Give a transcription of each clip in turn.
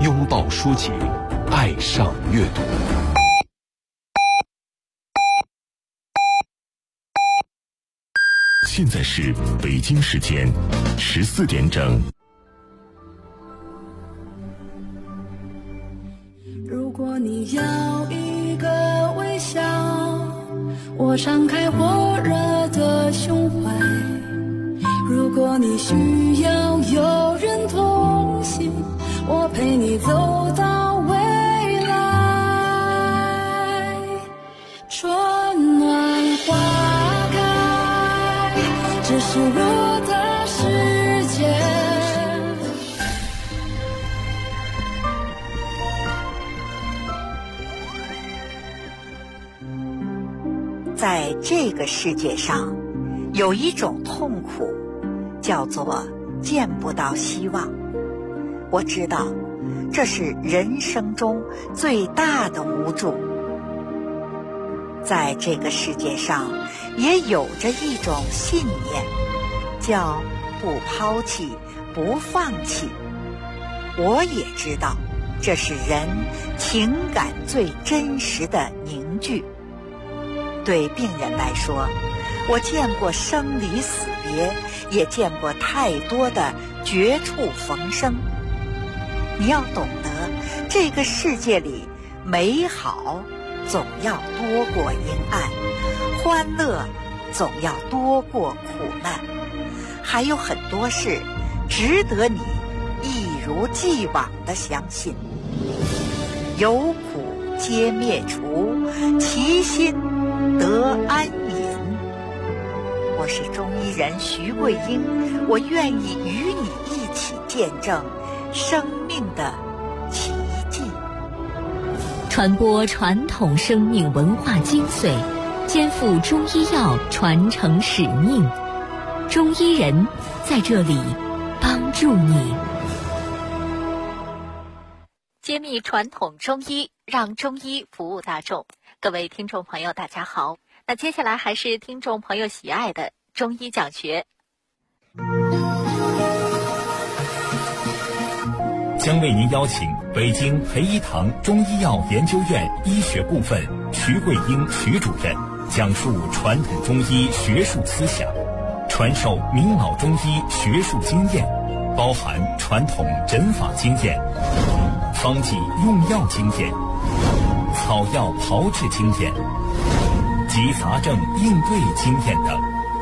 拥抱书籍，爱上阅读。现在是北京时间14点整。 如果你要一个微笑，我敞开火热的胸怀；如果你需要有人同行，我陪你走到未来。春暖花开，这是我的世界。 在这个世界上，有一种痛苦，叫做见不到希望。我知道，这是人生中最大的无助。在这个世界上，也有着一种信念，叫不抛弃，不放弃。我也知道，这是人情感最真实的凝聚。对病人来说，我见过生离死别，也见过太多的绝处逢生。你要懂得，这个世界里美好总要多过阴暗，欢乐总要多过苦难，还有很多事值得你一如既往地相信。有苦皆灭除，其心得安隐。我是中医人徐桂英，我愿意与你一起见证生命的奇迹， 传播传统生命文化精髓，肩负中医药传承使命。中医人在这里帮助你， 揭秘传统中医，让中医服务大众。各位听众朋友大家好，那接下来还是听众朋友喜爱的中医讲学。 将为您邀请北京培一堂中医药研究院医学部分徐桂英徐主任讲述传统中医学术思想，传授明老中医学术经验，包含传统诊法经验、方剂用药经验、草药炮制经验及杂症应对经验等。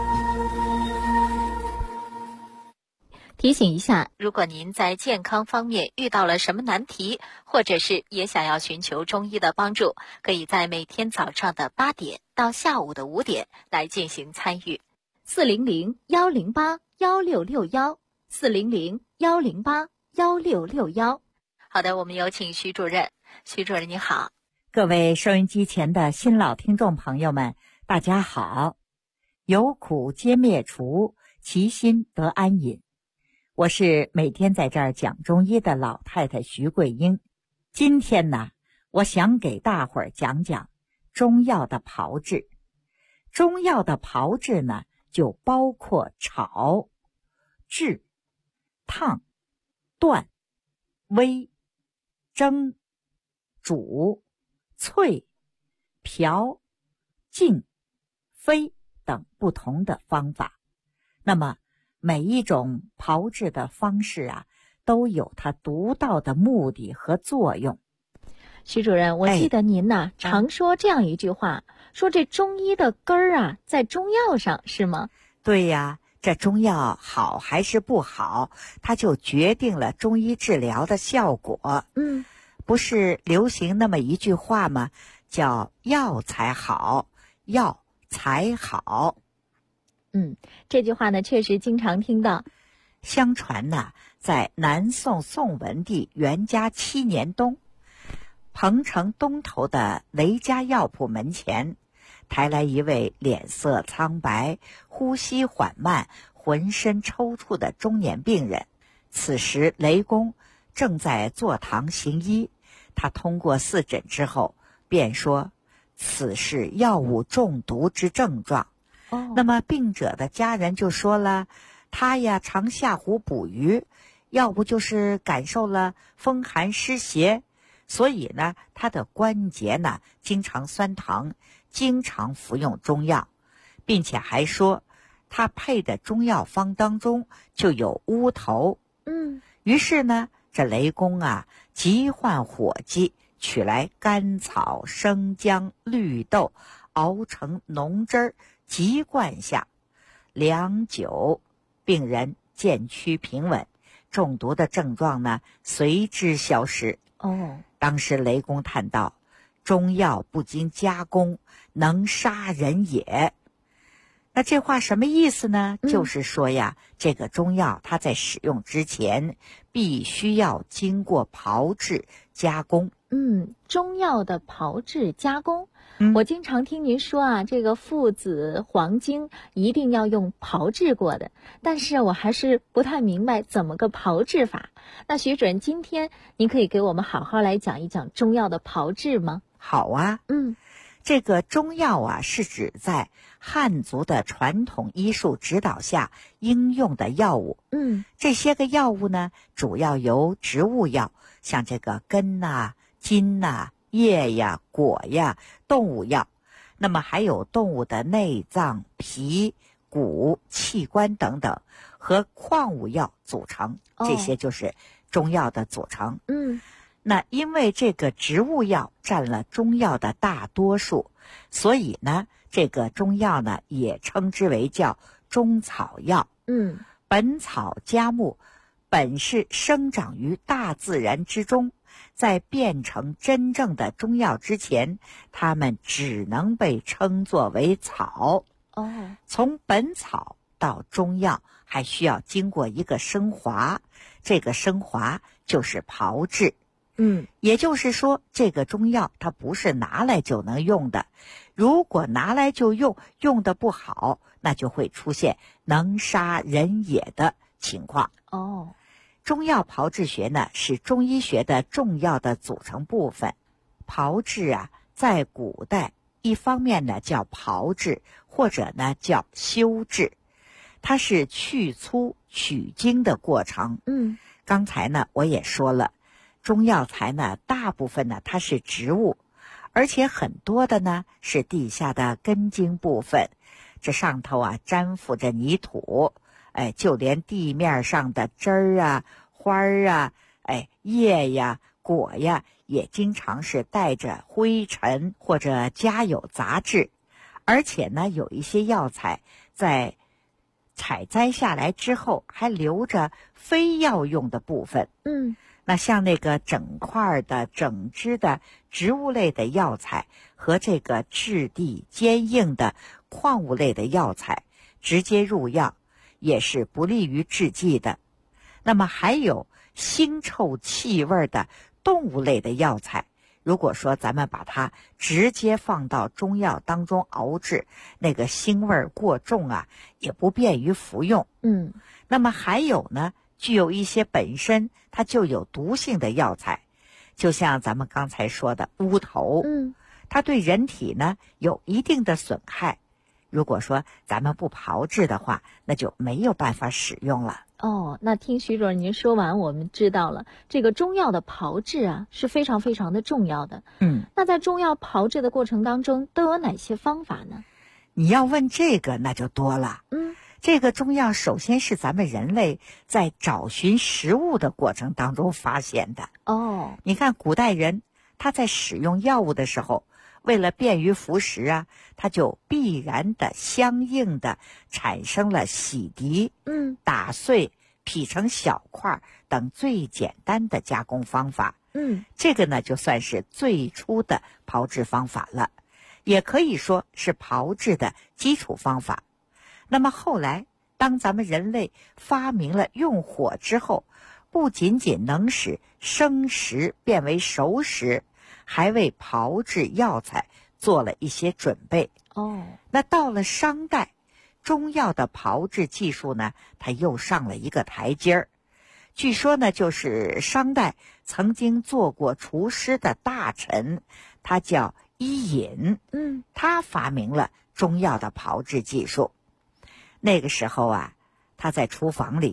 提醒一下，如果您在健康方面遇到了什么难题，或者是也想要寻求中医的帮助，可以在每天早上的8点到下午的5点来进行参与。400-108-1661，400-108-1661。好的，我们有请徐主任。徐主任你好。 各位收音机前的新老听众朋友们，大家好。有苦皆灭除，其心得安隐。我是每天在这儿讲中医的老太太徐桂英。今天呢，我想给大伙儿讲讲中药的炮制。中药的炮制呢，就包括炒、制、烫、断、煨、蒸、煮、淬、瓢、浸、飞等不同的方法。那么每一种炮制的方式啊，都有它独到的目的和作用。 徐主任，我记得您呢，常说这样一句话，说这中医的根儿啊，在中药上，是吗？ 对呀，这中药好还是不好，它就决定了中医治疗的效果。不是流行那么一句话吗？叫药材好，药才好。 这句话呢，确实经常听到。 相传呢，在南宋宋文帝元嘉7年冬，彭城东头的雷家药铺门前，抬来一位脸色苍白、呼吸缓慢、浑身抽搐的中年病人。此时雷公正在坐堂行医，他通过4诊之后，便说此是药物中毒之症状。那么病者的家人就说了，他呀常下湖捕鱼， 要不就是感受了风寒湿邪，所以呢，他的关节呢经常酸疼，经常服用中药，并且还说他配的中药方当中就有乌头。于是呢，这雷公啊急唤伙计取来甘草、生姜、绿豆，熬成浓汁儿，急灌下，良久，病人渐趋平稳，中毒的症状呢随之消失。当时雷公叹道：中药不经加工，能杀人也。那这话什么意思呢？就是说呀，这个中药它在使用之前必须要经过炮制加工。 中药的炮制加工，我经常听您说啊，这个附子、黄精一定要用炮制过的，但是我还是不太明白怎么个炮制法。那徐主任，今天您可以给我们好好来讲一讲中药的炮制吗？ 好啊。这个中药啊，是指在汉族的传统医术指导下应用的药物。这些个药物呢，主要由植物药，像这个根呐、茎呐、叶呀、果呀，动物药，那么还有动物的内脏、皮、骨、器官等等，和矿物药组成。这些就是中药的组成。那因为这个植物药占了中药的大多数，所以呢，这个中药呢也称之为叫中草药。本草家木本是生长于大自然之中，在变成真正的中药之前，它们只能被称作为草。从本草到中药还需要经过一个升华，这个升华就是炮制。也就是说，这个中药它不是拿来就能用的，如果拿来就用，用得不好，那就会出现能杀人也的情况。中药炮制学呢，是中医学的重要的组成部分。炮制啊，在古代一方面呢叫炮制，或者呢叫修制，它是去粗取精的过程。刚才呢我也说了，中药材呢大部分呢它是植物，而且很多的呢是地下的根茎部分，这上头啊粘附着泥土，就连地面上的枝儿啊、花儿啊、叶呀、果呀，也经常是带着灰尘或者加有杂质。而且呢，有一些药材在采摘下来之后还留着非药用的部分。那像那个整块的、整枝的植物类的药材和这个质地坚硬的矿物类的药材，直接入药也是不利于制剂的。那么还有腥臭气味的动物类的药材，如果说咱们把它直接放到中药当中熬制，那个腥味过重啊，也不便于服用。那么还有呢，具有一些本身它就有毒性的药材，就像咱们刚才说的乌头，它对人体呢有一定的损害。如果说咱们不炮制的话，那就没有办法使用了。 那听徐主任您说完，我们知道了这个中药的炮制啊是非常非常的重要的。那在中药炮制的过程当中都有哪些方法呢？ 你要问这个那就多了。这个中药首先是咱们人类在找寻食物的过程当中发现的。你看古代人他在使用药物的时候，为了便于服食啊，它就必然的相应的产生了洗涤、打碎、劈成小块等最简单的加工方法。这个呢就算是最初的炮制方法了，也可以说是炮制的基础方法。那么后来当咱们人类发明了用火之后，不仅仅能使生食变为熟食，还为炮制药材做了一些准备。那到了商代，中药的炮制技术呢，它又上了一个台阶儿。据说呢，就是商代曾经做过厨师的大臣，他叫伊尹，他发明了中药的炮制技术。那个时候啊，他在厨房里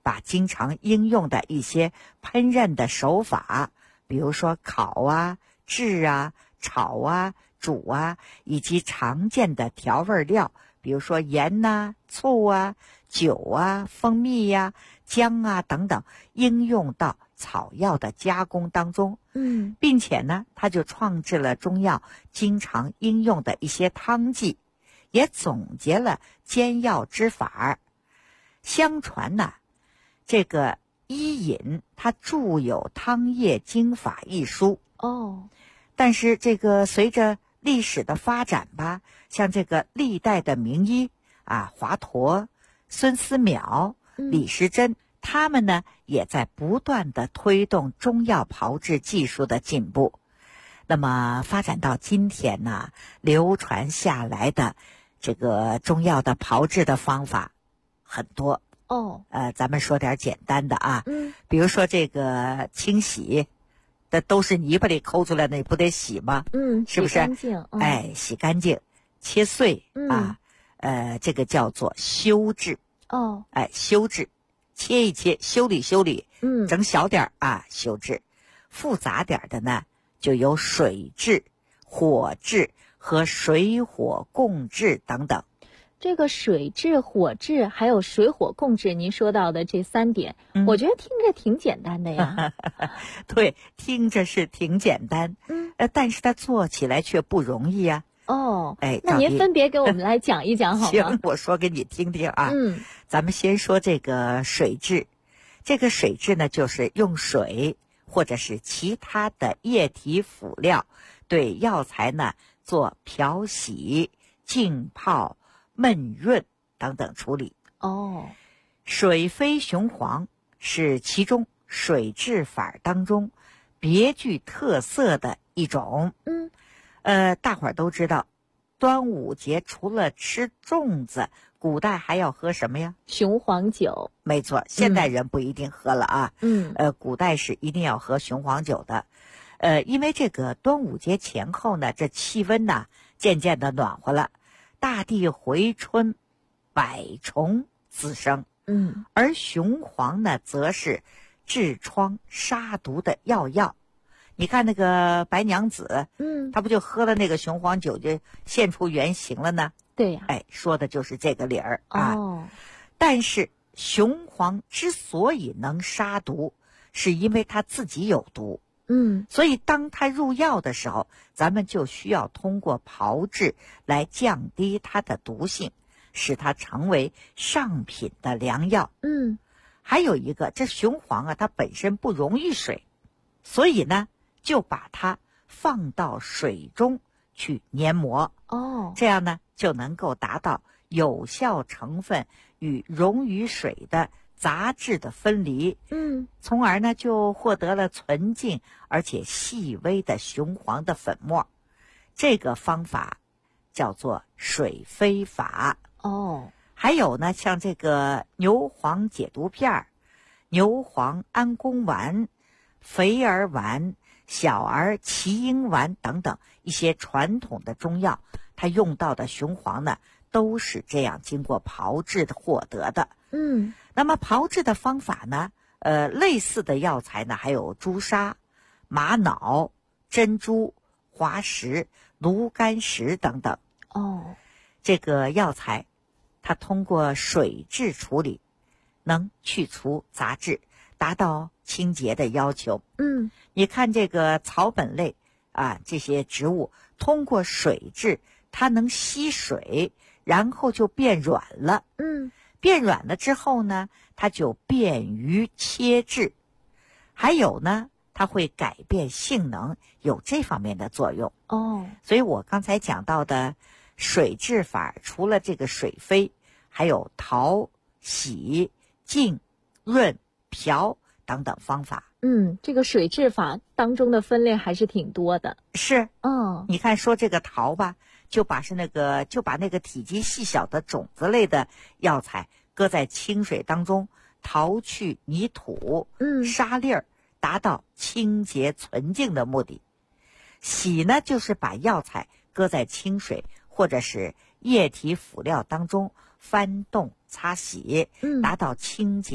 把经常应用的一些烹饪的手法，比如说烤啊、制啊、炒啊、煮啊，以及常见的调味料，比如说盐呐、醋啊、酒啊、蜂蜜呀、姜啊等等，应用到草药的加工当中。并且呢，他就创制了中药经常应用的一些汤剂，也总结了煎药之法。相传呢，这个伊尹他著有《汤液经法》一书。但是这个随着历史的发展吧，像这个历代的名医啊，华佗、孙思邈、李时珍，他们呢也在不断的推动中药炮制技术的进步。那么发展到今天呢，流传下来的这个中药的炮制的方法很多。咱们说点简单的啊，比如说这个清洗的都是泥巴里抠出来的，你不得洗吗？是不是？ 洗干净。 洗干净，切碎啊，这个叫做修制。修制，切一切，修理修理，整小点啊，修制。复杂点的呢，就有水制、火制和水火共治等等。 这个水制、火制还有水火共治，您说到的这3点，我觉得听着挺简单的呀。 对，听着是挺简单，但是它做起来却不容易啊。 那您分别给我们来讲一讲好吗？ 行，我说给你听听啊。咱们先说这个水制。这个水制呢，就是用水或者是其他的液体辅料对药材呢做漂洗、浸泡、焖润等等处理。水飞雄黄是其中水制法当中别具特色的一种。大伙儿都知道，端午节除了吃粽子，古代还要喝什么呀？ 雄黄酒。 没错，现代人不一定喝了啊。古代是一定要喝雄黄酒的。因为这个端午节前后呢，这气温呢渐渐的暖和了，大地回春，百虫滋生。而雄黄呢，则是治疮杀毒的药。你看那个白娘子，她不就喝了那个雄黄酒就现出原形了呢？ 对呀。 说的就是这个理儿啊。但是雄黄之所以能杀毒，是因为它自己有毒。所以当它入药的时候，咱们就需要通过炮制来降低它的毒性，使它成为上品的良药。还有一个，这雄黄啊，它本身不溶于水，所以呢，就把它放到水中去研磨。这样呢，就能够达到有效成分与溶于水的杂质的分离。从而呢，就获得了纯净而且细微的雄黄的粉末。这个方法叫做水飞法。还有呢，像这个牛黄解毒片、牛黄安宫丸、肥儿丸、小儿奇英丸等等一些传统的中药，它用到的雄黄呢，都是这样经过炮制的获得的。那么炮制的方法呢，类似的药材呢，还有朱砂、玛瑙、珍珠、滑石、芦甘石等等。这个药材它通过水制处理，能去除杂质，达到清洁的要求。你看这个草本类啊，这些植物通过水制，它能吸水，然后就变软了。变软了之后呢，它就便于切制。还有呢，它会改变性能，有这方面的作用。所以我刚才讲到的水制法，除了这个水飞，还有淘、洗、浸、润、漂等等方法。 这个水制法当中的分类还是挺多的。 是。你看说这个淘吧，就把那个体积细小的种子类的药材搁在清水当中，淘去泥土、沙粒儿，达到清洁纯净的目的。洗呢，就是把药材搁在清水或者是液体辅料当中翻动擦洗，达到清洁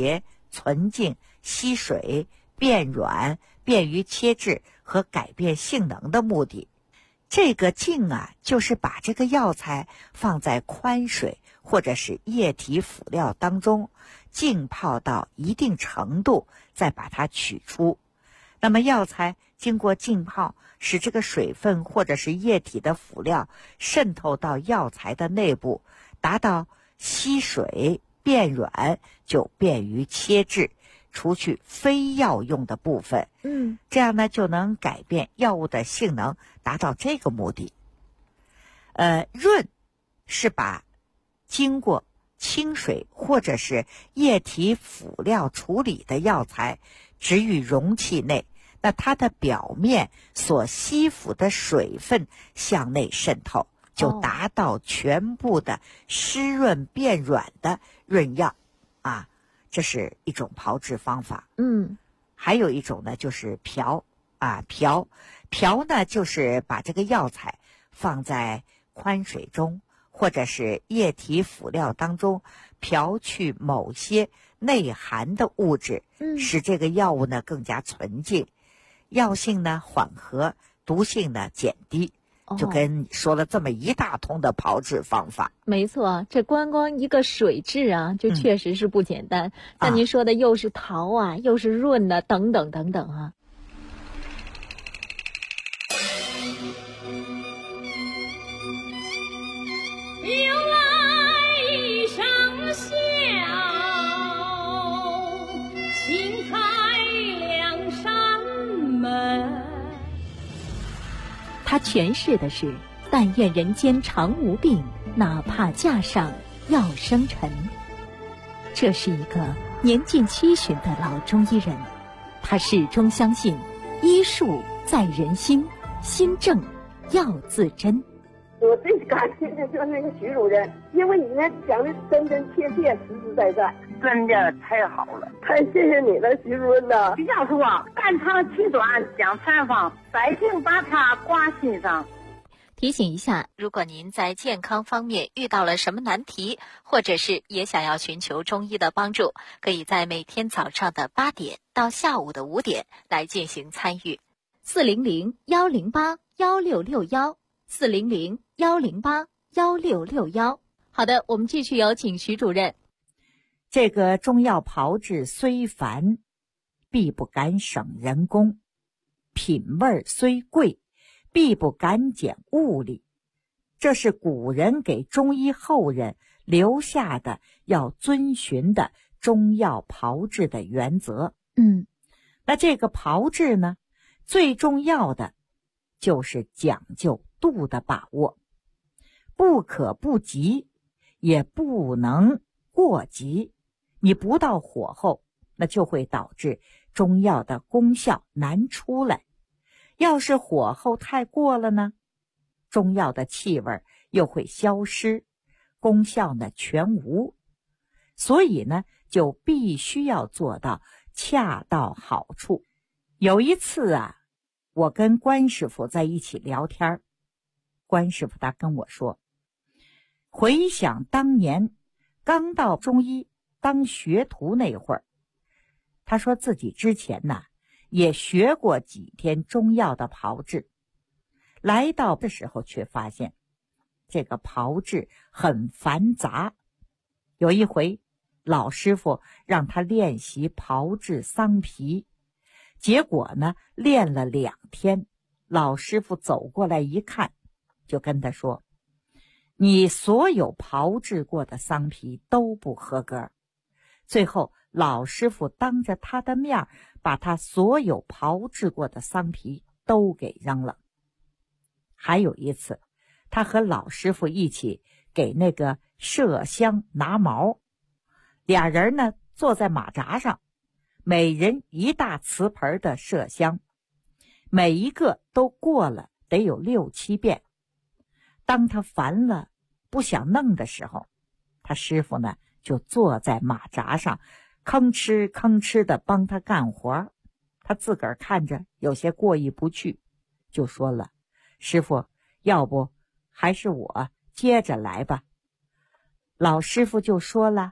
存净、吸水、变软、便于切制和改变性能的目的。这个净啊，就是把这个药材放在宽水或者是液体辅料当中，浸泡到一定程度，再把它取出。那么药材经过浸泡，使这个水分或者是液体的辅料渗透到药材的内部，达到吸水变软，就便于切制，除去非药用的部分。这样呢就能改变药物的性能，达到这个目的。润是把经过清水或者是液体辅料处理的药材置于容器内，那它的表面所吸附的水分向内渗透，就达到全部的湿润变软的润药啊，这是一种炮制方法。还有一种呢就是瓢啊，瓢呢就是把这个药材放在宽水中或者是液体辅料当中，瓢去某些内含的物质，使这个药物呢更加纯净，药性呢缓和，毒性呢减低。就跟你说了这么一大通的炮制方法。 没错，这光一个水质啊，就确实是不简单。像您说的，又是陶啊，又是润的，等等等等啊。 又来一声笑，轻开两扇门。 他诠释的是但愿人间常无病，哪怕架上药生尘。这是一个年近70的老中医人，他始终相信医术在人心，心正药自真。 我最感谢的就是那个徐主任，因为你那讲的真真切切，实实在在， 真的太好了， 太谢谢你了，徐主任呐！ 徐教授啊，肝肠气短讲采访，百姓把它挂心上。 提醒一下，如果您在健康方面遇到了什么难题，或者是也想要寻求中医的帮助，可以在每天早上的8点到下午的5点来进行参与。400-108-1661，400-108-1661。好的，我们继续有请徐主任。 这个中药炮制虽繁，必不敢省人工；品味虽贵，必不敢减物力。这是古人给中医后人留下的要遵循的中药炮制的原则。那这个炮制呢，最重要的就是讲究度的把握，不可不急，也不能过急。你不到火候，那就会导致中药的功效难出来。要是火候太过了呢，中药的气味又会消失，功效呢全无。所以呢，就必须要做到恰到好处。有一次啊，我跟关师傅在一起聊天，关师傅他跟我说，回想当年刚到中医当学徒那会儿，他说自己之前呢也学过几天中药的炮制，来到的时候却发现这个炮制很繁杂。有一回老师傅让他练习炮制桑皮，结果呢练了2天，老师傅走过来一看，就跟他说，你所有炮制过的桑皮都不合格。最后老师傅当着他的面把他所有炮制过的桑皮都给扔了。还有一次，他和老师傅一起给那个麝香拿毛，俩人呢坐在马扎上，每人一大瓷盆的麝香，每一个都过了得有6、7遍。当他烦了不想弄的时候，他师傅呢就坐在马扎上吭哧吭哧的帮他干活。他自个儿看着有些过意不去，就说了，师傅，要不还是我接着来吧。老师傅就说了，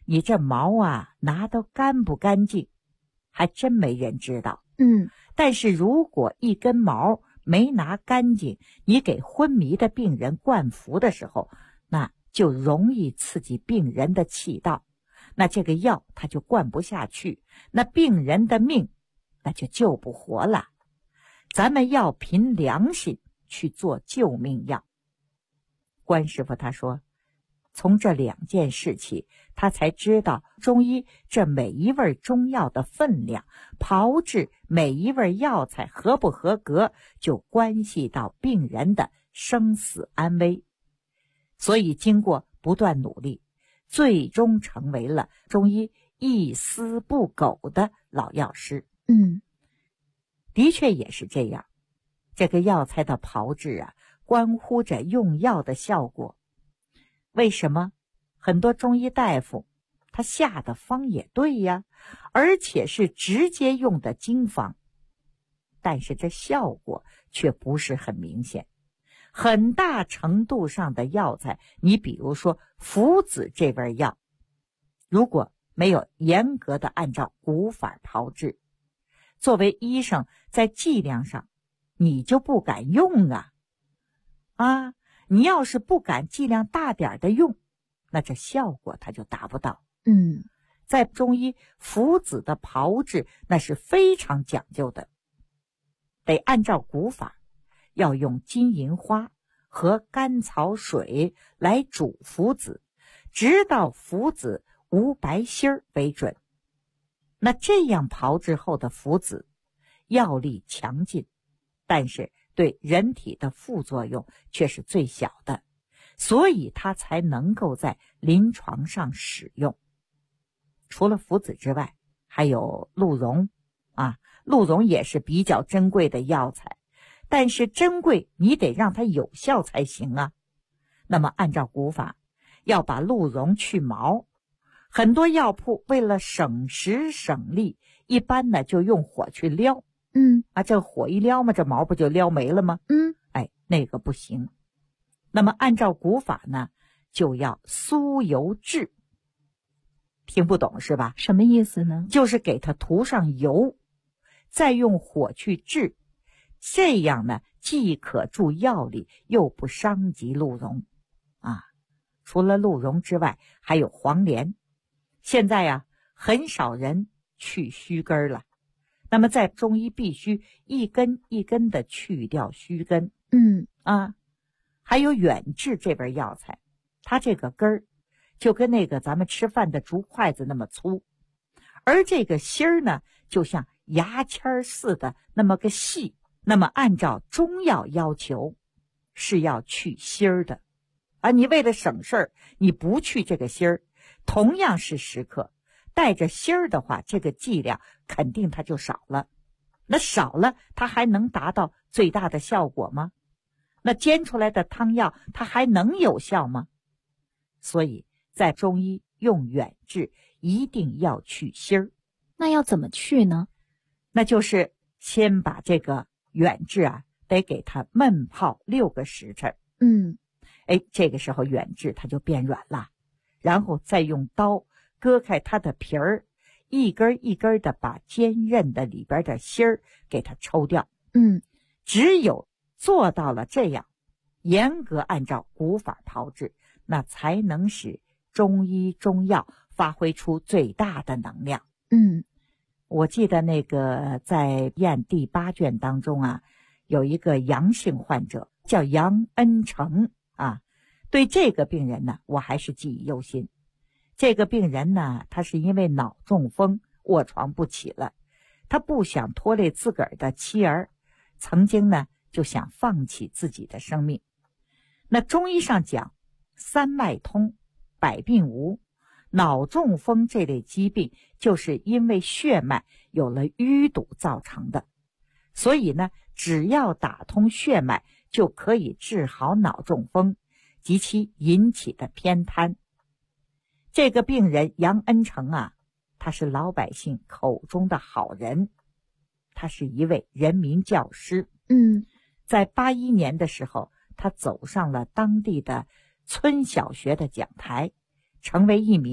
你这毛啊拿得干不干净，还真没人知道。但是如果一根毛没拿干净，你给昏迷的病人灌服的时候，那就容易刺激病人的气道，那这个药它就灌不下去，那病人的命那就救不活了。咱们要凭良心去做救命药。关师傅他说，从这2件事起，他才知道中医这每一味中药的分量，炮制每一味药材合不合格，就关系到病人的生死安危。所以经过不断努力，最终成为了中医一丝不苟的老药师。的确也是这样。这个药材的炮制啊，关乎着用药的效果。为什么很多中医大夫他下的方也对呀，而且是直接用的经方，但是这效果却不是很明显。很大程度上的药材，你比如说附子这味药，如果没有严格的按照古法炮制，作为医生在剂量上你就不敢用啊！你要是不敢剂量大点的用，那这效果它就达不到。在中医附子的炮制那是非常讲究的，得按照古法，要用金银花和甘草水来煮附子，直到附子无白心儿为准。那这样炮制后的附子药力强劲，但是对人体的副作用却是最小的，所以它才能够在临床上使用。除了附子之外，还有鹿茸鹿茸也是比较珍贵的药材，但是珍贵你得让它有效才行啊。那么按照古法，要把鹿茸去毛，很多药铺为了省时省力，一般呢就用火去撩。这火一撩嘛，这毛不就撩没了吗？那个不行。那么按照古法呢，就要酥油制。听不懂是吧？ 什么意思呢？ 就是给它涂上油，再用火去制，这样呢既可助药力，又不伤及鹿茸除了鹿茸之外，还有黄连。现在很少人去须根了，那么在中医必须一根一根的去掉须根。还有远志这味药材，它这个根儿就跟那个咱们吃饭的竹筷子那么粗，而这个芯儿呢就像牙签似的那么个细。那么按照中药要求是要去芯儿的你为了省事儿，你不去这个芯儿，同样是10克，带着芯儿的话，这个剂量肯定它就少了。那少了，它还能达到最大的效果吗？那煎出来的汤药它还能有效吗？所以在中医用远志一定要去芯儿。 那要怎么去呢？ 那就是先把这个远志得给它焖泡6个时辰。这个时候远志它就变软了，然后再用刀割开它的皮儿，一根一根的把坚韧的里边的芯儿给它抽掉。只有做到了这样，严格按照古法炮制，那才能使中医中药发挥出最大的能量。我记得那个在验第8卷当中有一个阳性患者叫杨恩成对这个病人呢，我还是记忆犹新。这个病人呢，他是因为脑中风卧床不起了，他不想拖累自个儿的妻儿，曾经呢就想放弃自己的生命。那中医上讲三脉通，百病无，脑中风这类疾病就是因为血脉有了淤堵造成的，所以呢只要打通血脉就可以治好脑中风及其引起的偏瘫。这个病人杨恩成他是老百姓口中的好人，他是一位人民教师。在81年的时候，他走上了当地的村小学的讲台，成为一名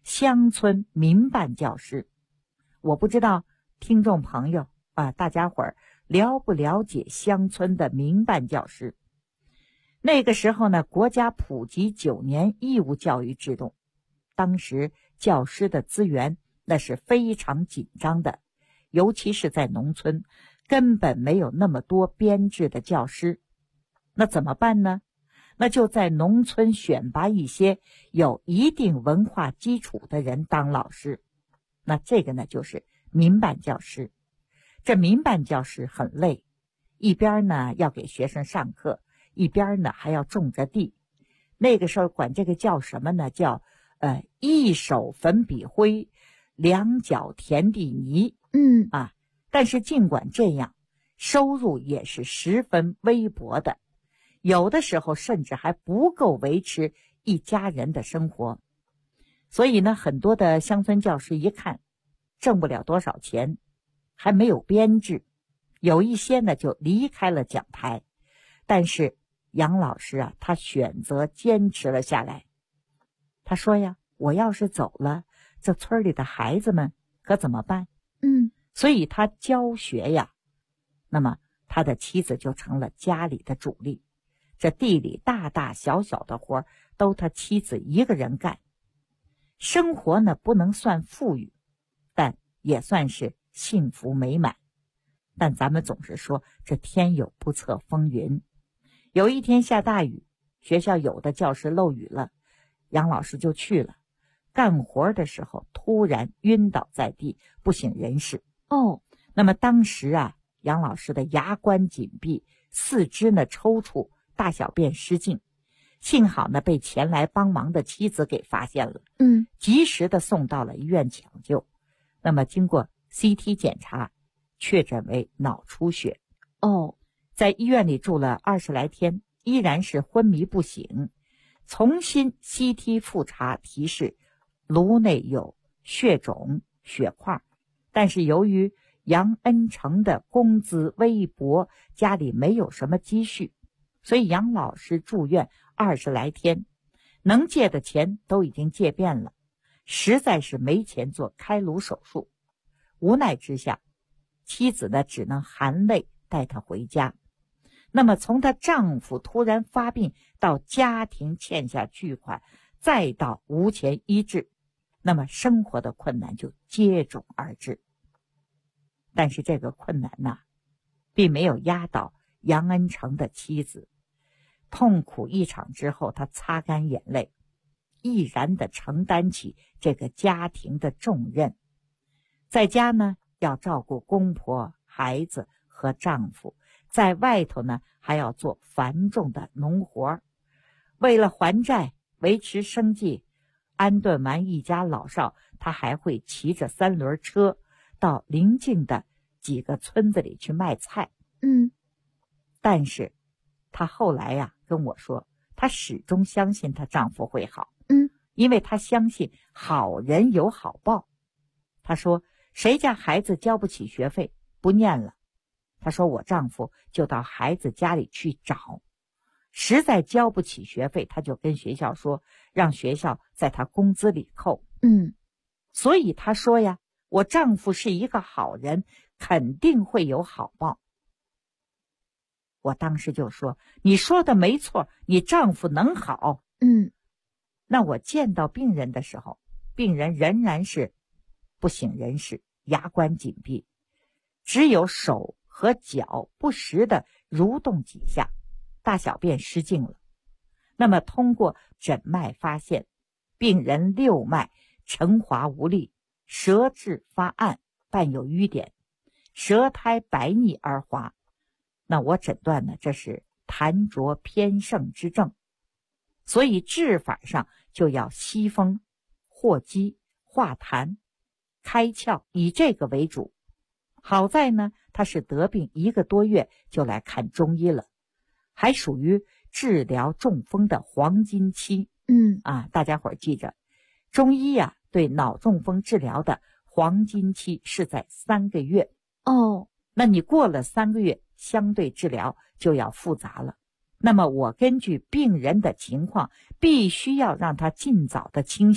乡村民办教师。我不知道听众朋友大家伙儿了不了解乡村的民办教师。那个时候呢，国家普及9年义务教育制度，当时教师的资源那是非常紧张的，尤其是在农村，根本没有那么多编制的教师。那怎么办呢？那就在农村选拔一些有一定文化基础的人当老师。那这个呢，就是民办教师。这民办教师很累，一边呢要给学生上课，一边呢还要种着地。那个时候管这个叫什么呢？叫一手粉笔灰，两脚田地泥。但是尽管这样，收入也是十分微薄的，有的时候甚至还不够维持一家人的生活。所以呢，很多的乡村教师一看挣不了多少钱，还没有编制，有一些呢就离开了讲台。但是杨老师他选择坚持了下来。他说呀，我要是走了，这村里的孩子们可怎么办？所以他教学呀，那么他的妻子就成了家里的主力。这地里大大小小的活都他妻子一个人干。生活呢不能算富裕，但也算是幸福美满。但咱们总是说这天有不测风云。有一天下大雨，学校有的教室漏雨了，杨老师就去了。干活的时候突然晕倒在地，不省人事。那么当时杨老师的牙关紧闭，四肢呢抽搐，大小便失禁。幸好呢被前来帮忙的妻子给发现了，及时的送到了医院抢救。那么经过 CT 检查，确诊为脑出血。在医院里住了20来天，依然是昏迷不醒。重新 CT 复查提示颅内有血肿血块，但是由于杨恩成的工资微薄，家里没有什么积蓄，所以杨老师住院20来天，能借的钱都已经借遍了，实在是没钱做开颅手术。无奈之下，妻子呢只能含泪带他回家。那么从她丈夫突然发病，到家庭欠下巨款，再到无钱医治，那么生活的困难就接踵而至。但是这个困难并没有压倒杨恩成的妻子。痛苦一场之后，他擦干眼泪，毅然地承担起这个家庭的重任。在家呢要照顾公婆、孩子和丈夫，在外头呢还要做繁重的农活。为了还债维持生计，安顿完一家老少，他还会骑着3轮车到邻近的几个村子里去卖菜。但是她后来跟我说，她始终相信她丈夫会好。因为她相信好人有好报。她说谁家孩子交不起学费不念了，她说我丈夫就到孩子家里去找，实在交不起学费，她就跟学校说，让学校在她工资里扣。所以她说呀，我丈夫是一个好人，肯定会有好报。我当时就说，你说的没错，你丈夫能好。那我见到病人的时候，病人仍然是不省人事，牙关紧闭，只有手和脚不时的蠕动几下，大小便失禁了。那么通过诊脉发现，病人六脉沉滑无力，舌质发暗，伴有瘀点，舌苔白腻而滑。那我诊断呢，这是痰浊偏盛之症，所以治法上就要吸风、和积、化痰、开窍，以这个为主。好在呢，他是得病1个多月就来看中医了，还属于治疗中风的黄金期。大家伙儿记着，中医对脑中风治疗的黄金期是在3个月。那你过了3个月，相对治疗就要复杂了。那么我根据病人的情况，必须要让他尽早的清醒，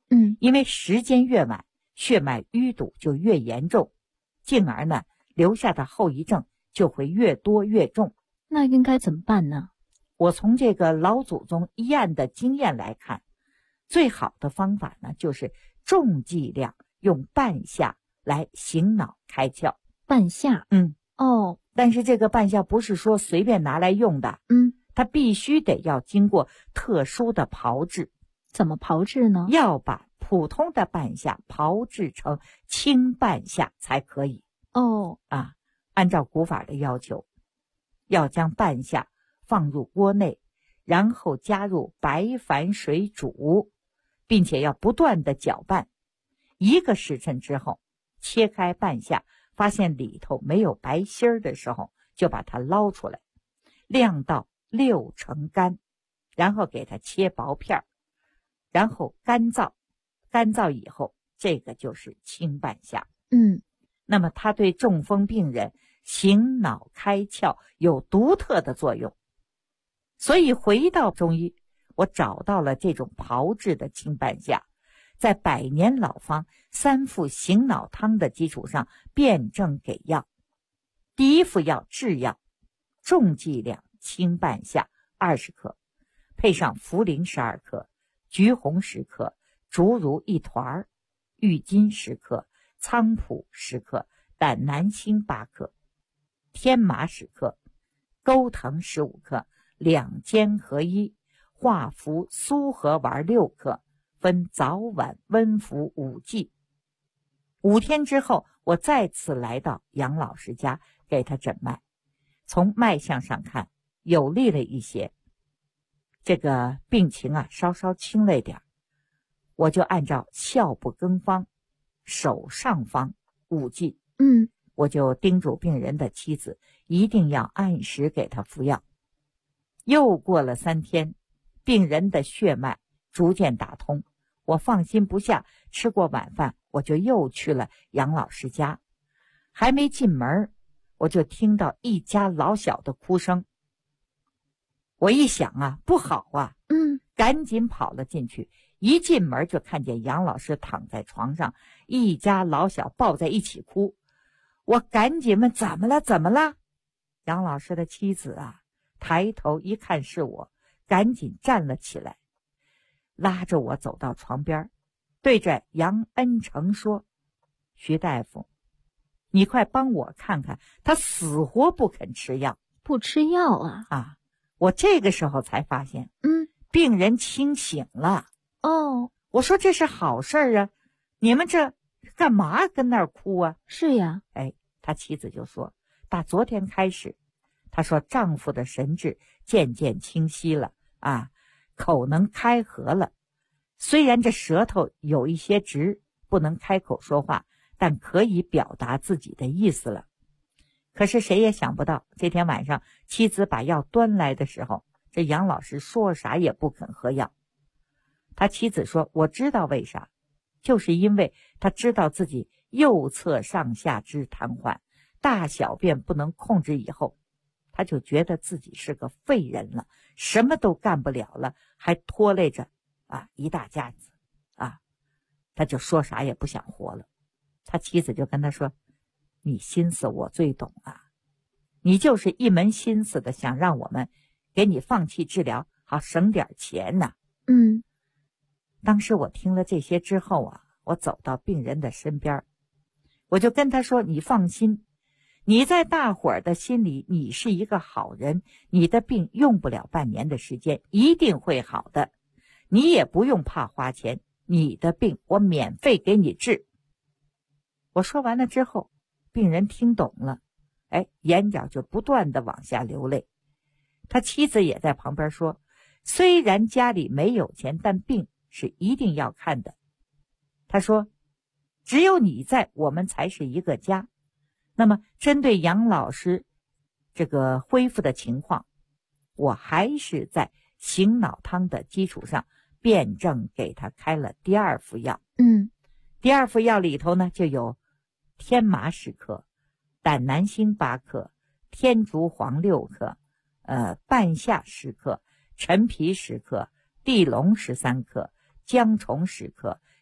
因为时间越晚，血脉淤堵就越严重，进而呢留下的后遗症就会越多越重。 那应该怎么办呢？ 我从这个老祖宗医案的经验来看，最好的方法呢就是重剂量用半夏来醒脑开窍。 半夏？ 但是这个半夏不是说随便拿来用的，它必须得要经过特殊的炮制。 怎么炮制呢？ 要把普通的半夏炮制成清半夏才可以。按照古法的要求，要将半夏放入锅内，然后加入白矾水煮，并且要不断的搅拌。1个时辰之后，切开半夏，发现里头没有白芯儿的时候，就把它捞出来，晾到6成干，然后给它切薄片，然后干燥。干燥以后，这个就是清半夏。那么它对中风病人醒脑开窍有独特的作用。所以回到中医，我找到了这种炮制的清半夏，在百年老方3副醒脑汤的基础上辩证给药。第1副药制药，重剂量清半夏20克，配上茯苓12克，橘红10克，竹茹1团，郁金10克，菖蒲10克，胆南星8克，天麻10克，钩藤15克，2煎合一，化服苏合丸6克，分早晚温服5剂。5天之后，我再次来到杨老师家给他诊脉，从脉象上看有利了一些，这个病情稍稍轻了一点，我就按照效不更方，手上方5剂。我就叮嘱病人的妻子一定要按时给他服药。又过了3天，病人的血脉逐渐打通，我放心不下，吃过晚饭我就又去了杨老师家。还没进门，我就听到一家老小的哭声。我一想不好赶紧跑了进去。一进门就看见杨老师躺在床上，一家老小抱在一起哭。我赶紧问怎么了怎么了。杨老师的妻子抬头一看是我，赶紧站了起来，拉着我走到床边，对着杨恩成说：徐大夫，你快帮我看看，他死活不肯吃药。 不吃药我这个时候才发现病人清醒了。我说这是好事啊，你们这干嘛跟那儿哭啊？ 是呀。 他妻子就说，打昨天开始，她说丈夫的神志渐渐清晰了口能开合了，虽然这舌头有一些直，不能开口说话，但可以表达自己的意思了。可是谁也想不到，这天晚上妻子把药端来的时候，这杨老师说啥也不肯喝药。他妻子说，我知道为啥，就是因为他知道自己右侧上下肢瘫痪，大小便不能控制，以后他就觉得自己是个废人了，什么都干不了了，还拖累着一大家子他就说啥也不想活了。他妻子就跟他说，你心思我最懂你就是一门心思的想让我们给你放弃治疗，好省点钱呢。当时我听了这些之后我走到病人的身边，我就跟他说，你放心，你在大伙儿的心里你是一个好人，你的病用不了半年的时间一定会好的，你也不用怕花钱，你的病我免费给你治。我说完了之后，病人听懂了，眼角就不断的往下流泪。他妻子也在旁边说，虽然家里没有钱，但病是一定要看的。他说，只有你在，我们才是一个家。那么针对杨老师这个恢复的情况，我还是在醒脑汤的基础上辩证给他开了第2副药。第2副药里头呢，就有天麻10克，胆南星8克，天竺黄6克，半夏10克，陈皮10克，地龙13克，姜虫10克，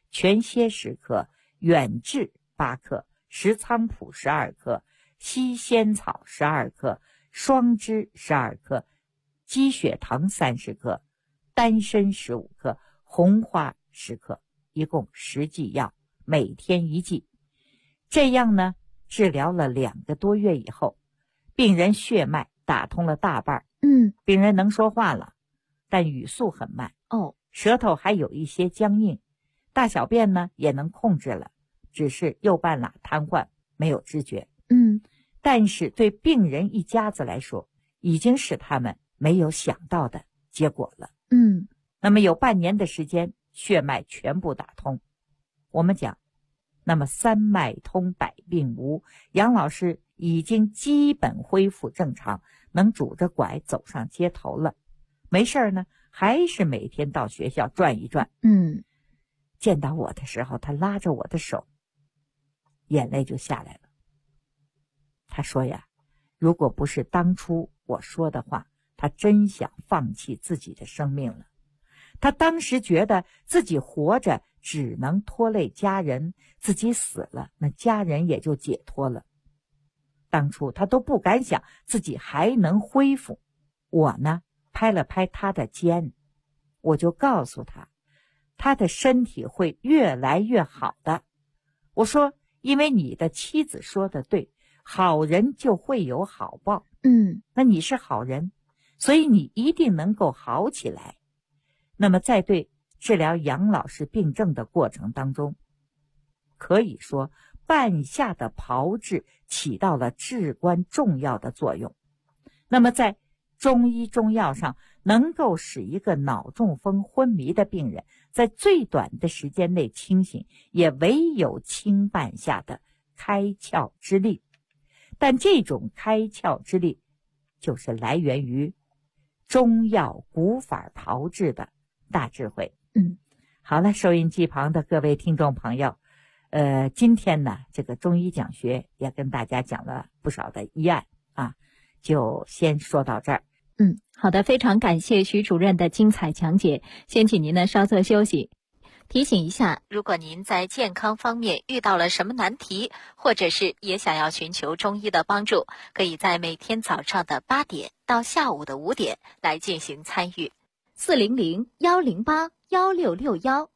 全蝎10克，远志8克，石菖蒲12克，西仙草12克，双枝12克，鸡血藤30克，丹参15克，红花10克，一共10剂药，每天1剂。这样呢，治疗了2个多月以后，病人血脉打通了大半，病人能说话了，但语速很慢，舌头还有一些僵硬，大小便呢也能控制了，只是右半拉瘫痪，没有知觉。但是对病人一家子来说，已经是他们没有想到的结果了。那么有半年的时间，血脉全部打通。我们讲，那么三脉通，百病无，杨老师已经基本恢复正常，能拄着拐走上街头了。没事呢，还是每天到学校转一转。见到我的时候，他拉着我的手，眼泪就下来了。他说呀，如果不是当初我说的话，他真想放弃自己的生命了。他当时觉得自己活着只能拖累家人，自己死了，那家人也就解脱了。当初他都不敢想自己还能恢复。我呢，拍了拍他的肩，我就告诉他，他的身体会越来越好的。我说，因为你的妻子说的对，好人就会有好报。那你是好人，所以你一定能够好起来。那么在对治疗杨老师病症的过程当中，可以说半夏的炮制起到了至关重要的作用。那么在中医中药上，能够使一个脑中风昏迷的病人在最短的时间内清醒，也唯有清半夏的开窍之力。但这种开窍之力就是来源于中药古法炮制的大智慧。好了，收音机旁的各位听众朋友，今天呢，这个中医讲学也跟大家讲了不少的医案啊，就先说到这儿。 好的，非常感谢徐主任的精彩讲解，先请您呢稍作休息。提醒一下，如果您在健康方面遇到了什么难题，或者是也想要寻求中医的帮助，可以在每天早上的8点到下午的5点来进行参与。400-108-1661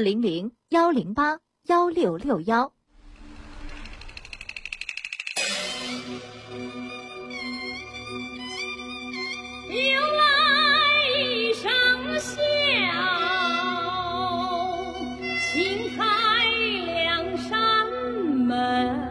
400-108-1661。 又来一声笑，轻开两扇门。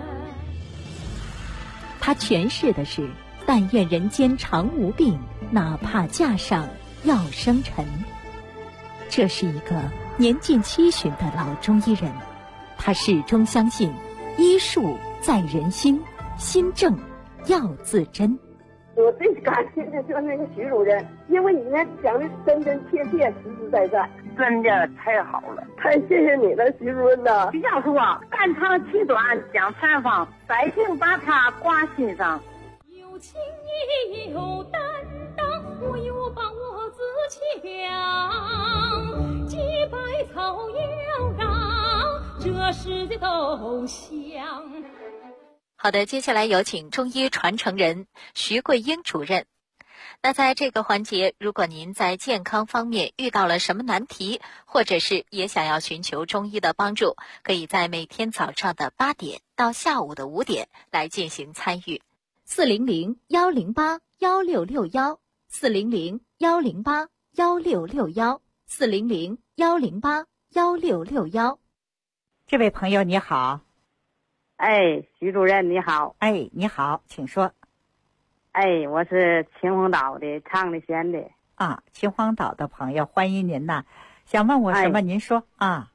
他诠释的是，但愿人间常无病，哪怕架上要生尘。这是一个年近70的老中医人，他始终相信医术在人心，心正要自珍。 我最感谢的就是那个徐主任，因为你那讲的真真切切，实实在在， 真的太好了， 太谢谢你了，徐主任呐！ 徐教授啊，肝肠气短讲采访，百姓把他挂心上。 有情也有担当，我有把我自强，几百草要长，这世界都香。 好的，接下来有请中医传承人徐桂英主任。那在这个环节，如果您在健康方面遇到了什么难题，或者是也想要寻求中医的帮助，可以在每天早上的8点到下午的5点来进行参与。 400-108-1661 400-108-1661 400-108-1661。 这位朋友你好。 哎，徐主任你好。 哎，你好，请说。 哎，我是秦皇岛的昌黎县的。 啊，秦皇岛的朋友，欢迎您呐。想问我什么？您说啊。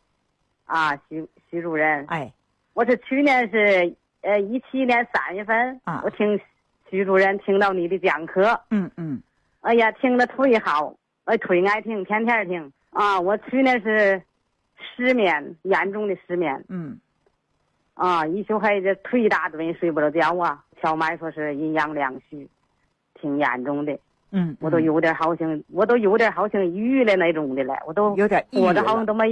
徐主任。 哎， 我是去年是17年3月份我听徐主任听到你的讲课。哎呀，听得忒好，忒爱听，天天听啊。我去年是失眠，严重的失眠。一宿黑这忒大顿睡不着觉啊。小麦说是阴阳两虚，挺严重的。我都有点好像抑郁了那种的了，我都有点抑郁了， 我这好像都没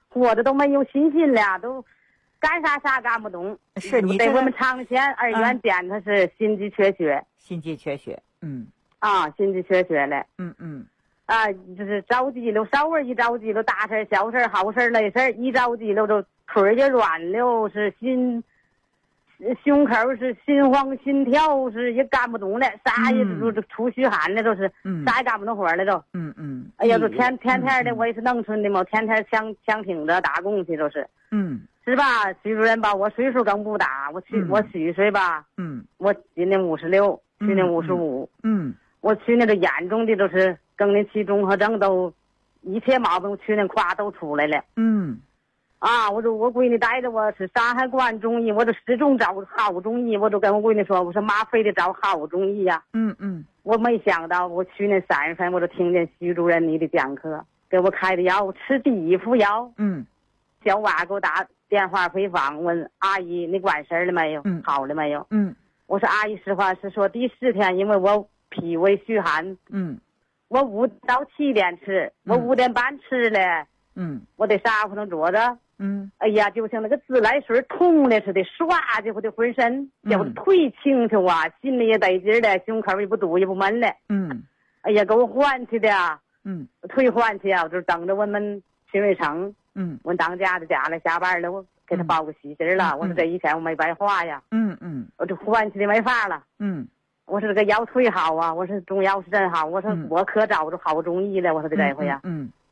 活着都没有信心了，都干啥干不动。 是你对我们厂里前2院检他是心肌缺血。 心肌缺血， 心肌缺血了。就是着急了，稍微一着急了，大事小事好事累事一着急了就腿也软了，是胸口是心慌心跳，是也干不动了，啥也就出虚汗了，都是啥也干不动活了都。哎呀，都天的我也是农村的嘛，天相挺着打工去都是。是吧？徐主任吧，我岁数更不大，我虚岁吧。我今年56，去年55。我去年的严重的都是更年期综合症，都一切毛病去年夸都出来了。我闺女带着我是山海关中医，我就始终找好中医，我就跟我闺女说，我说妈非得找好中医呀。我没想到我去年3月份我就听见徐主任你的讲课，给我开的药，吃第1副药。小娃给我打电话回访问阿姨你管事了没有？好了没有？我说阿姨实话是说第4天，因为我脾胃虚寒。我5到7点吃，我5点半吃了。我得3分钟坐着。哎呀，就像那个自来水通了似的，唰就我的浑身，我的腿轻巧啊，心里也得劲了，胸口也不堵也不闷了。哎呀，给我换去的啊。腿换去啊，我就等着我们徐伟成。我当家的家了，下班了，我给他包个喜信了。我说这一天我没白花呀。我这换去的没法了。我说这个药忒好啊，我说中药是真好，我说我可找着好中医了，我说的这回呀。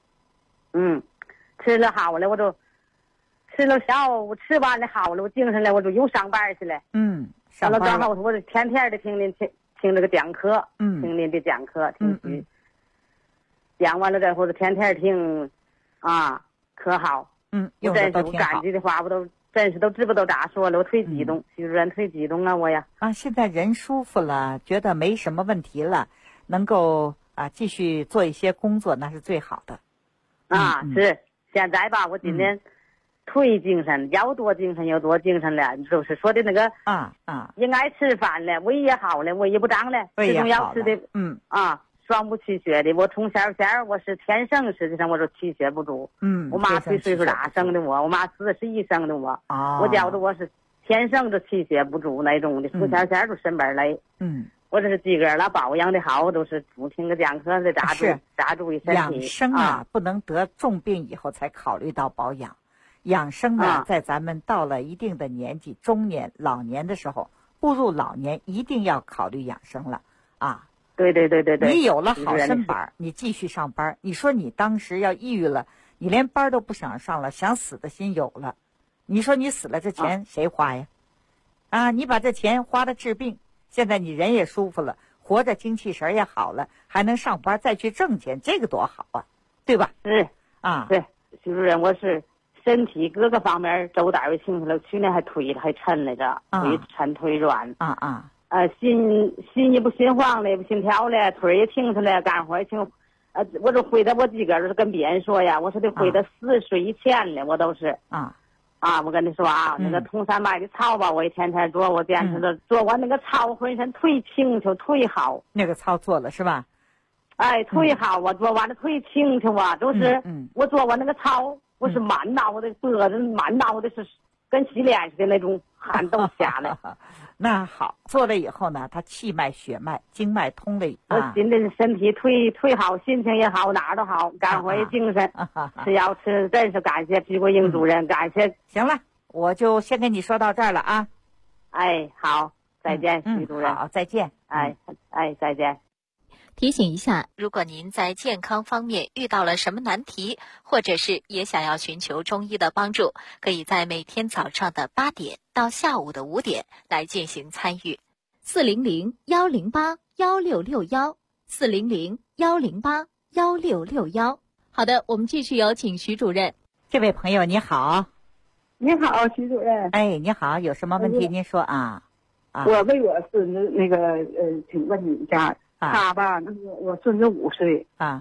吃了好了，我就吃了药，我吃完了好了，我精神了，我就又上班去了。上了刚好我就天天的听这个讲课。听您的讲课，听讲完了这会儿就天天听可好。 用真是我的都挺好感激的话，我都真是都知不都咋说了，我忒激动，徐主任忒激动啊，我呀。 现在人舒服了，觉得没什么问题了，能够继续做一些工作，那是最好的。 是现在吧，我今天忒精神，要多精神有多精神了，就是说的那个应该吃饭了，胃也好了，胃也不胀了， 胃也好了。 吃的双部气血的，我从小我是天生，实际上我说气血不足。我妈岁数大生的我妈41生的我。我觉得我是天生的气血不足那种的，从小就生病累。我这是自个儿了保养的好，都是不听个讲课的咋注意身体。 养生不能得重病以后才考虑到保养。养生呢，在咱们到了一定的年纪，中年、老年的时候，步入老年，一定要考虑养生了对。 你有了好身板，你继续上班。你说你当时要抑郁了，你连班都不想上了，想死的心有了。你说你死了，这钱谁花呀？你把这钱花了治病，现在你人也舒服了，活着精气神也好了，还能上班再去挣钱，这个多好啊，对吧？ 是对，徐主任，我是身体各个方面周单位清楚了，去年还腿还抻来着，腿抻腿软。心也不心慌了，也不心跳了，腿也轻出来，干活也轻。我就回到我自个儿，就是跟别人说呀，我说得回到4岁以前了，我都是。我跟你说那个通山麦的操吧，我一天天做，我坚持着做完那个操，浑身腿轻巧，腿好。 那个操做了是吧？ 腿好，我做完了腿轻巧都是。我做完那个操，我是满脑袋脖子，满脑袋是跟洗脸似的那种汗都下来。 那好，做了以后呢，他气脉、血脉、经脉通了我心里身体腿好，心情也好，哪儿都好，干活也精神。吃药吃，真是感谢徐国英主任，感谢。 行了，我就先跟你说到这儿了啊。 好，再见，徐主任。 好，再见。 再见。 提醒一下，如果您在健康方面遇到了什么难题，或者是也想要寻求中医的帮助，可以在每天早上的8点到下午的5点来进行参与。400-108-1661，400-108-1661。好的，我们继续有请徐主任。 这位朋友你好。 你好，徐主任。 你好，有什么问题您说我为我孙子请问你一下。他吧，那个我孙子5岁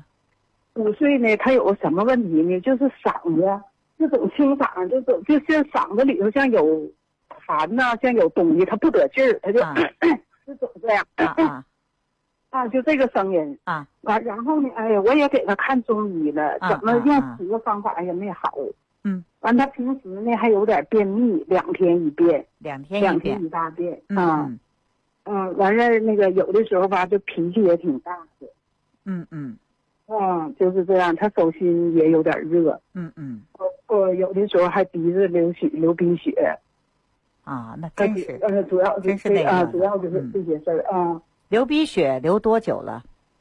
，5岁呢，他有什么问题呢？就是嗓子，这种清嗓，就像嗓子里头像有痰呐，像有东西，他不得劲儿，他就就总这样就这个声音然后呢，我也给他看中医了，怎么用10个方法也没好。 完他平时呢还有点便秘，2天一便 ，2天一大便。完了那个有的时候吧，就脾气也挺大的。就是这样，他手心也有点热。有的时候还鼻子流鼻血。 啊，那真是主要真是那个主要就是这些事儿啊。 流鼻血流多久了？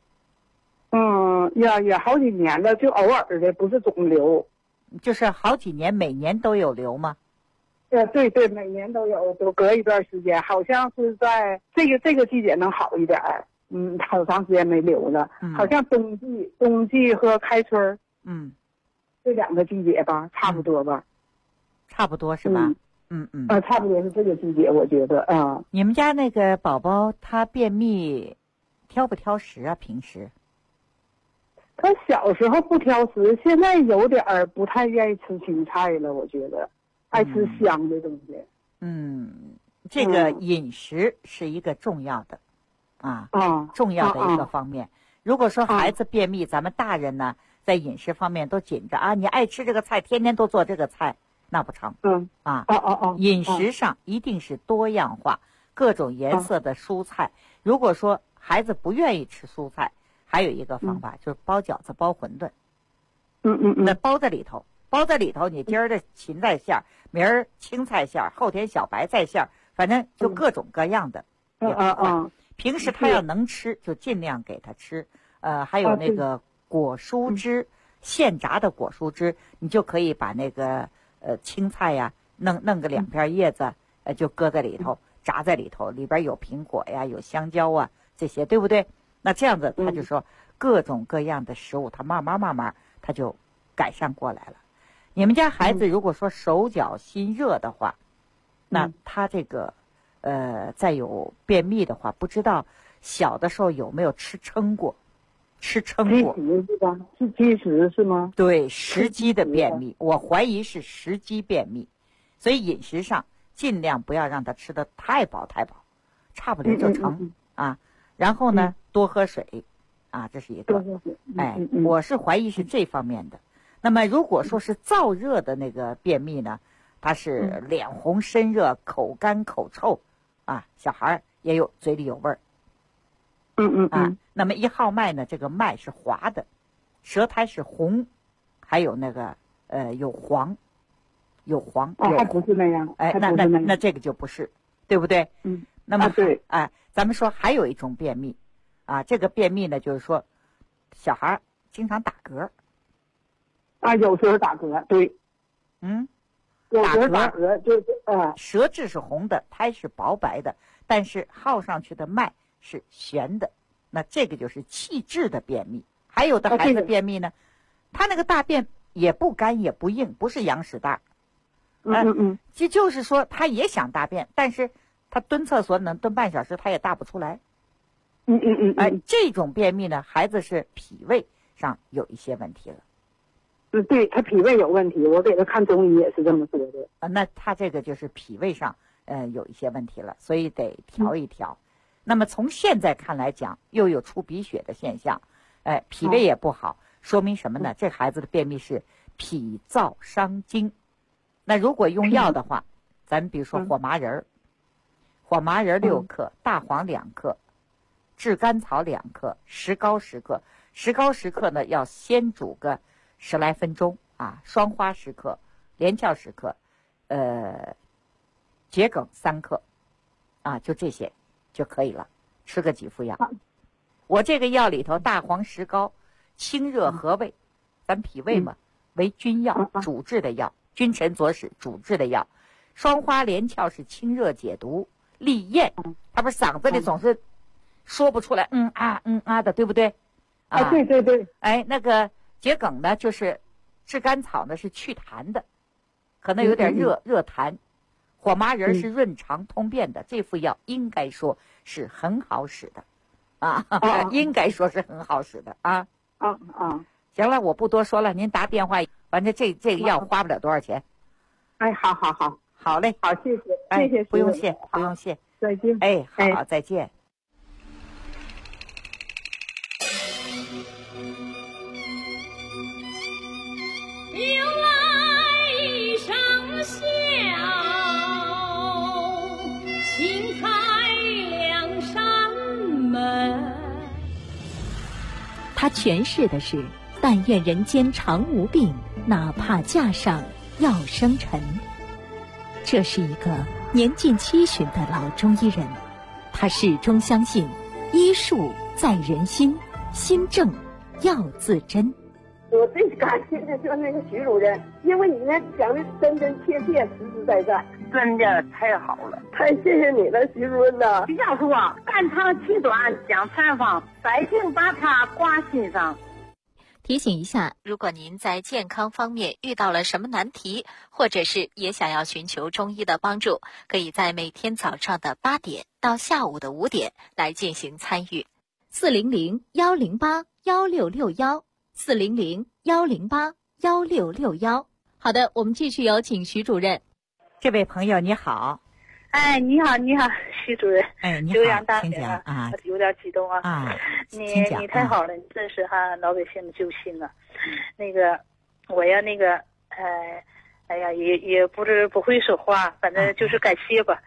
也好几年了，就偶尔的，不是总流。 就是好几年，每年都有流吗？ 对对，每年都有，都隔一段时间，好像是在这个季节能好一点。好长时间没流了，好像冬季和开春，这2个季节吧，差不多吧。 差不多是吧？ 差不多是这个季节，我觉得你们家那个宝宝他便秘，挑不挑食啊？平时？ 他小时候不挑食，现在有点不太愿意吃青菜了，我觉得爱吃香的东西。 这个饮食是一个重要的，重要的一个方面。如果说孩子便秘，咱们大人呢在饮食方面都紧着你爱吃这个菜，天天都做这个菜，那不成。饮食上一定是多样化，各种颜色的蔬菜。如果说孩子不愿意吃蔬菜，还有一个方法就是包饺子、包馄饨。那包在里头，你今儿的芹菜馅儿，明儿青菜馅儿，后天小白菜馅儿，反正就各种各样的。平时他要能吃，就尽量给他吃。还有那个果蔬汁，现炸的果蔬汁，你就可以把那个青菜呀，弄个2片叶子，就搁在里头，炸在里头，里边有苹果呀，有香蕉啊，这些对不对？那这样子他就说各种各样的食物，他慢慢他就改善过来了。你们家孩子如果说手脚心热的话，那他这个再有便秘的话，不知道小的时候有没有吃撑过？积食是吧？是积食是吗？ 对，食积的便秘，我怀疑是食积便秘，所以饮食上尽量不要让他吃的太饱，差不离就成然后呢，多喝水这是一个。我是怀疑是这方面的。那么如果说是燥热的那个便秘呢，他是脸红身热，口干口臭小孩也有嘴里有味儿。那么一号脉呢，这个脉是滑的，舌苔是红，还有那个有黄， 还不是那样。 那这个就不是，对不对？那么对， 咱们说还有一种便秘这个便秘呢，就是说小孩经常打嗝有时候打嗝，对，有时候打嗝就是舌质是红的，苔是薄白的，但是号上去的脉是悬的，那这个就是气滞的便秘。还有的孩子便秘呢，他那个大便也不干也不硬，不是羊屎蛋就是说他也想大便，但是他蹲厕所能蹲半小时，他也大不出来。这种便秘呢，孩子是脾胃上有一些问题了。 对，他脾胃有问题，我给他看中医也是这么说的。 那他这个就是脾胃上有一些问题了，所以得调一调。那么从现在看来讲，又有出鼻血的现象，脾胃也不好，说明什么呢？这孩子的便秘是脾燥伤精。那如果用药的话，咱比如说火麻仁6克，大黄2克，炙甘草2克，石膏10克。石膏10克呢，要先煮个10来分钟双花10克，连翘10克，桔梗3克就这些就可以了，吃个几副药。我这个药里头，大黄石膏清热和胃，咱脾胃嘛，为君药，主治的药，君臣佐使主治的药。双花连翘是清热解毒利咽，他不是嗓子里总是说不出来的，对不对？ 对对对。 那个桔梗呢，就是炙甘草呢是祛痰的，可能有点热痰。火麻仁是润肠通便的，这副药应该说是很好使的应该说是很好使的行了，我不多说了，您打电话，反正这个药花不了多少钱。 好嘞，好，谢谢， 不用谢，不用谢， 再见。 好，再见。 由来他诠释的是但愿人间常无病，哪怕架上要生尘。这是一个年近70的老中医人，他始终相信医术在人心，心正要自珍。 我最感谢的就是那个徐主任，因为你呢讲的真真切切、实实在在， 真的太好了， 太谢谢你了，徐主任呐！ 徐教授啊，肝长气短讲采访，百姓把它挂心上。 提醒一下，如果您在健康方面遇到了什么难题，或者是也想要寻求中医的帮助，可以在每天早上的8点到下午的5点来进行参与。400-108-1661，400-108-1661。好的，我们继续有请徐主任。 这位朋友你好。 哎，你好，徐主任。 哎，你好，请讲啊。 有点激动啊。 啊， 你太好了，你真是老百姓的救星啊。那个，我呀，哎呀，也不会说话，反正就是感谢吧。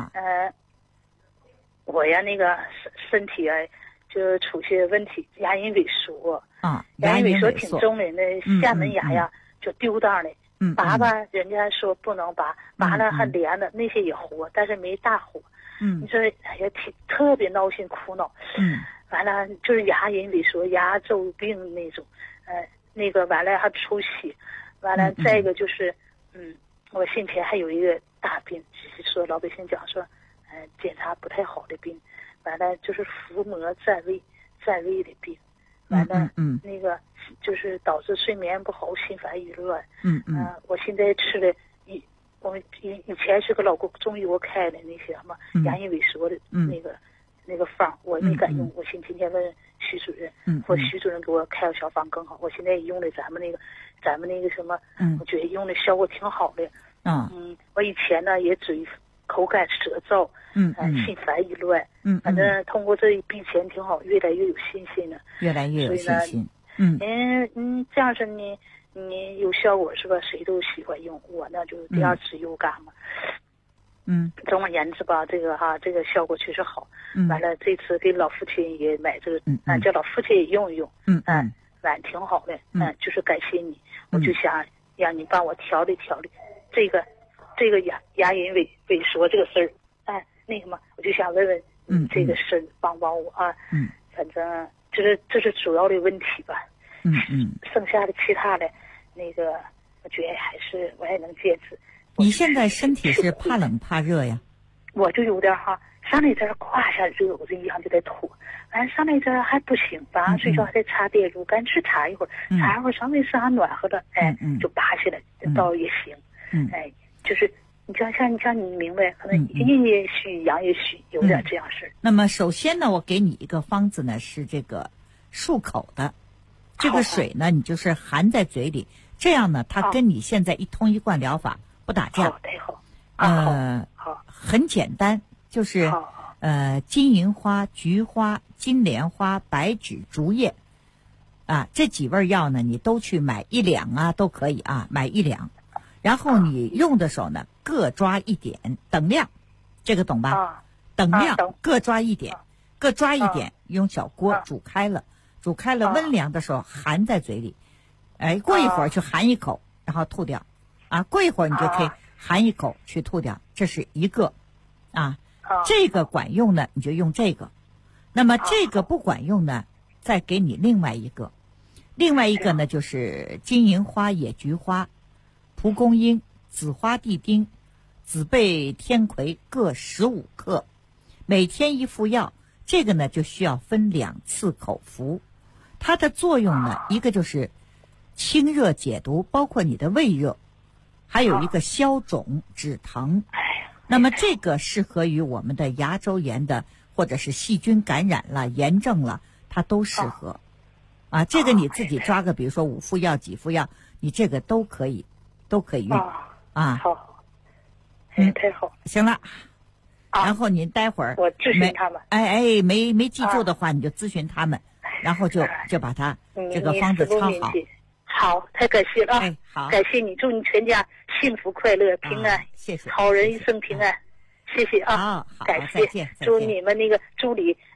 我呀，身体啊，就出些问题，牙龈萎缩。牙龈萎缩挺重的，那下门牙呀就丢当了。拔吧，人家说不能拔，拔了还连的，那些也活，但是没大活。你说也特别闹心苦恼。完了就是牙龈萎缩、牙周病那种，完了还出血，完了再一个就是，我先前还有一个大病，说老百姓讲说，检查不太好的病，完了就是腹膜占位的病。完了，就是导致睡眠不好、心烦意乱。我现在吃的我以前是个老中医我开的那些什么牙龈萎缩的那个方，我没敢用。我今天问徐主任，或徐主任给我开个小方更好。我现在用的咱们那个什么，我觉得用的效果挺好的。我以前呢也嘴口干舌燥，心烦意乱，反正通过这一病前挺好，越来越有信心了， 越来越有信心。 这样式你有效果是吧？谁都喜欢用，我呢就第二次有感嘛。总而言之吧，这个效果确实好。完了这次给老父亲也买这个，叫老父亲也用一用。完挺好的。就是感谢你，我就想让你帮我调理这个牙龈萎缩这个事儿，我就想问问，这个事儿帮我啊。反正这是主要的问题吧。剩下的其他的我觉得我还能坚持。 你现在身体是怕冷怕热呀？ 我就有点上来这儿胯下热，我这一样就得吐，完了上来这儿还不行，晚上睡觉还得擦电褥，干脆擦一会儿，稍微是暖和的，就拔起来，倒也行。就是你像你明白，可能阴也虚，阳也虚，有点这样事儿。 那么首先呢，我给你一个方子呢，是这个漱口的，这个水呢，你就是含在嘴里，这样呢，它跟你现在一通一贯疗法不打架。 太好。 很简单，就是金银花、菊花、金莲花、白芷、竹叶，这几味药呢，你都去买1两都可以买1两。然后你用的时候呢，各抓1点，等量，这个懂吧？等量，各抓1点，用小锅煮开了，温凉的时候含在嘴里，过一会儿去含一口，然后吐掉，过一会儿你就可以含一口去吐掉，这是一个，这个管用呢，你就用这个。那么这个不管用呢，再给你另外一个呢，就是金银花、野菊花、蒲公英、紫花地丁、紫贝天葵各15克，每天1副药。这个呢就需要分2次口服。它的作用呢，一个就是清热解毒，包括你的胃热，还有一个消肿止疼。那么这个适合于我们的牙周炎的，或者是细菌感染了、炎症了，它都适合。这个你自己抓个，比如说5副药、几副药，你这个都可以用。 好。太好。 行了。然后您待会儿我咨询他们。 没记住的话，你就咨询他们，然后就把它这个方子抄好。 好，太感谢了。 好， 感谢你，祝你全家幸福快乐平安。 谢谢。 好人一生平安。谢谢啊。 好， 感谢。祝你们那个助理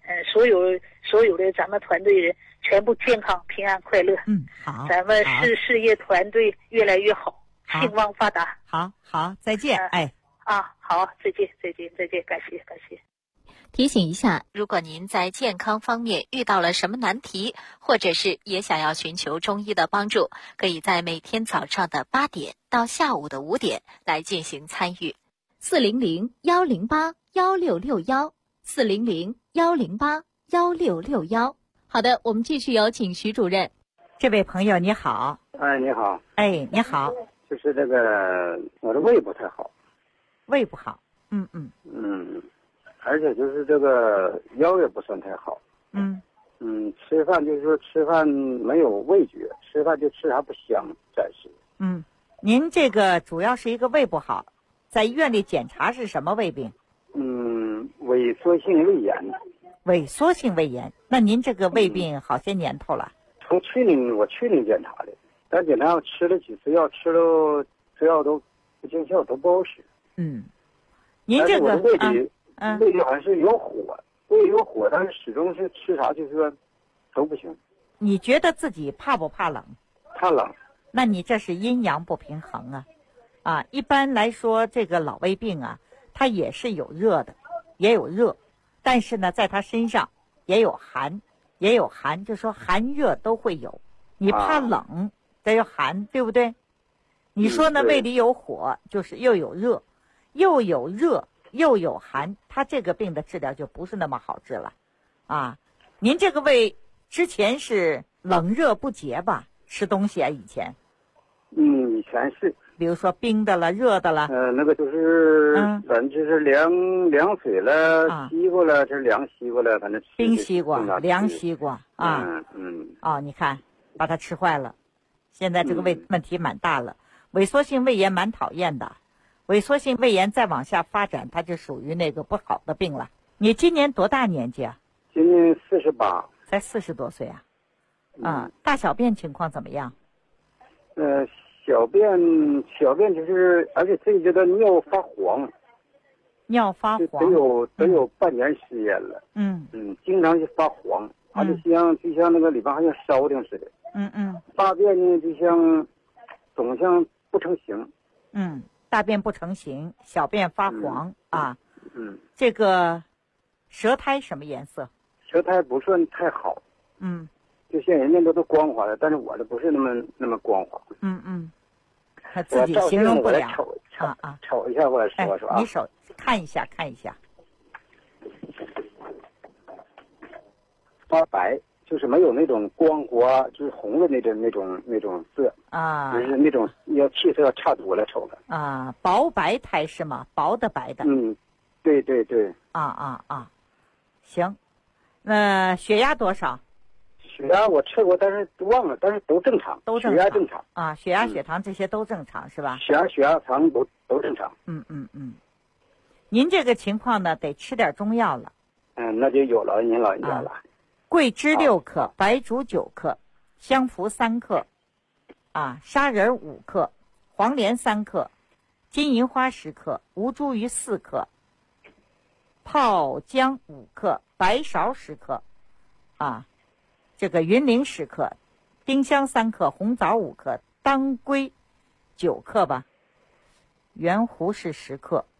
所有的咱们团队人全部健康平安快乐。 好， 咱们事业团队越来越好，兴旺发达。 好，再见。 好，再见，感谢。 提醒一下，如果您在健康方面遇到了什么难题，或者是也想要寻求中医的帮助，可以在每天早上的8点到下午的5点来进行参与。400-108-1661，400-108-1661。好的，我们继续有请徐主任。 这位朋友你好。 你好。 你好。 就是这个我的胃不太好。 胃不好。 而且就是这个腰也不算太好。吃饭就是说吃饭没有味觉，吃饭就吃啥不香，暂时。 您这个主要是一个胃不好，在医院里检查是什么胃病？ 萎缩性胃炎。 萎缩性胃炎，那您这个胃病好些年头了？ 从我去年检查的，但检查吃了几次药，吃了药都不见效，都不好使。 您这个胃里好像是有火，但是始终是吃啥就是说都不行。 你觉得自己怕不怕冷？ 怕冷。 那你这是阴阳不平衡啊！一般来说，这个老胃病它也是有热的，也有热，但是呢，在它身上也有寒，就说寒热都会有。你怕冷，得有寒，对不对？你说呢？胃里有火，就是又有热，又有寒，它这个病的治疗就不是那么好治了您这个胃之前是冷热不节吧？吃东西以前。 以前是。 比如说冰的了，热的了。 那个就是反正就是凉水了，西瓜了，这是凉西瓜了，反正冰西瓜、凉西瓜你看把它吃坏了，现在这个胃问题蛮大了。萎缩性胃炎蛮讨厌的，萎缩性胃炎再往下发展，它就属于那个不好的病了。你今年多大年纪啊？ 今年48。 才40多岁大小便情况怎么样？ 小便就是，而且这觉得尿发黄。得有半年时间了。经常就发黄，而且就像那个里边好像烧的似的。大便呢总像不成形。 大便不成形，小便发黄这个舌苔什么颜色？ 舌苔不算太好。就像人家都光滑的，但是我的不是那么光滑。 他自己形容不了。 瞅一下，我说说你手看一下。 发白，就是没有那种光滑，就是红的那种色就是那种气色要差多了，瞅着薄白苔是吗？薄的白的。 对。 行，血压多少？ 血压我测过，但是忘了，但是都正常。血压正常血压、血糖这些都正常是吧？ 血压糖都正常。 您这个情况呢，得吃点中药了。 那就有了您老人家了。 桂枝6克，白术9克，香附3克，砂仁5克，黄连3克，金银花10克，吴茱萸4克，泡姜5克，白芍10克，这个云苓10克，丁香3克，红枣5克，当归9克吧，圆胡是10克，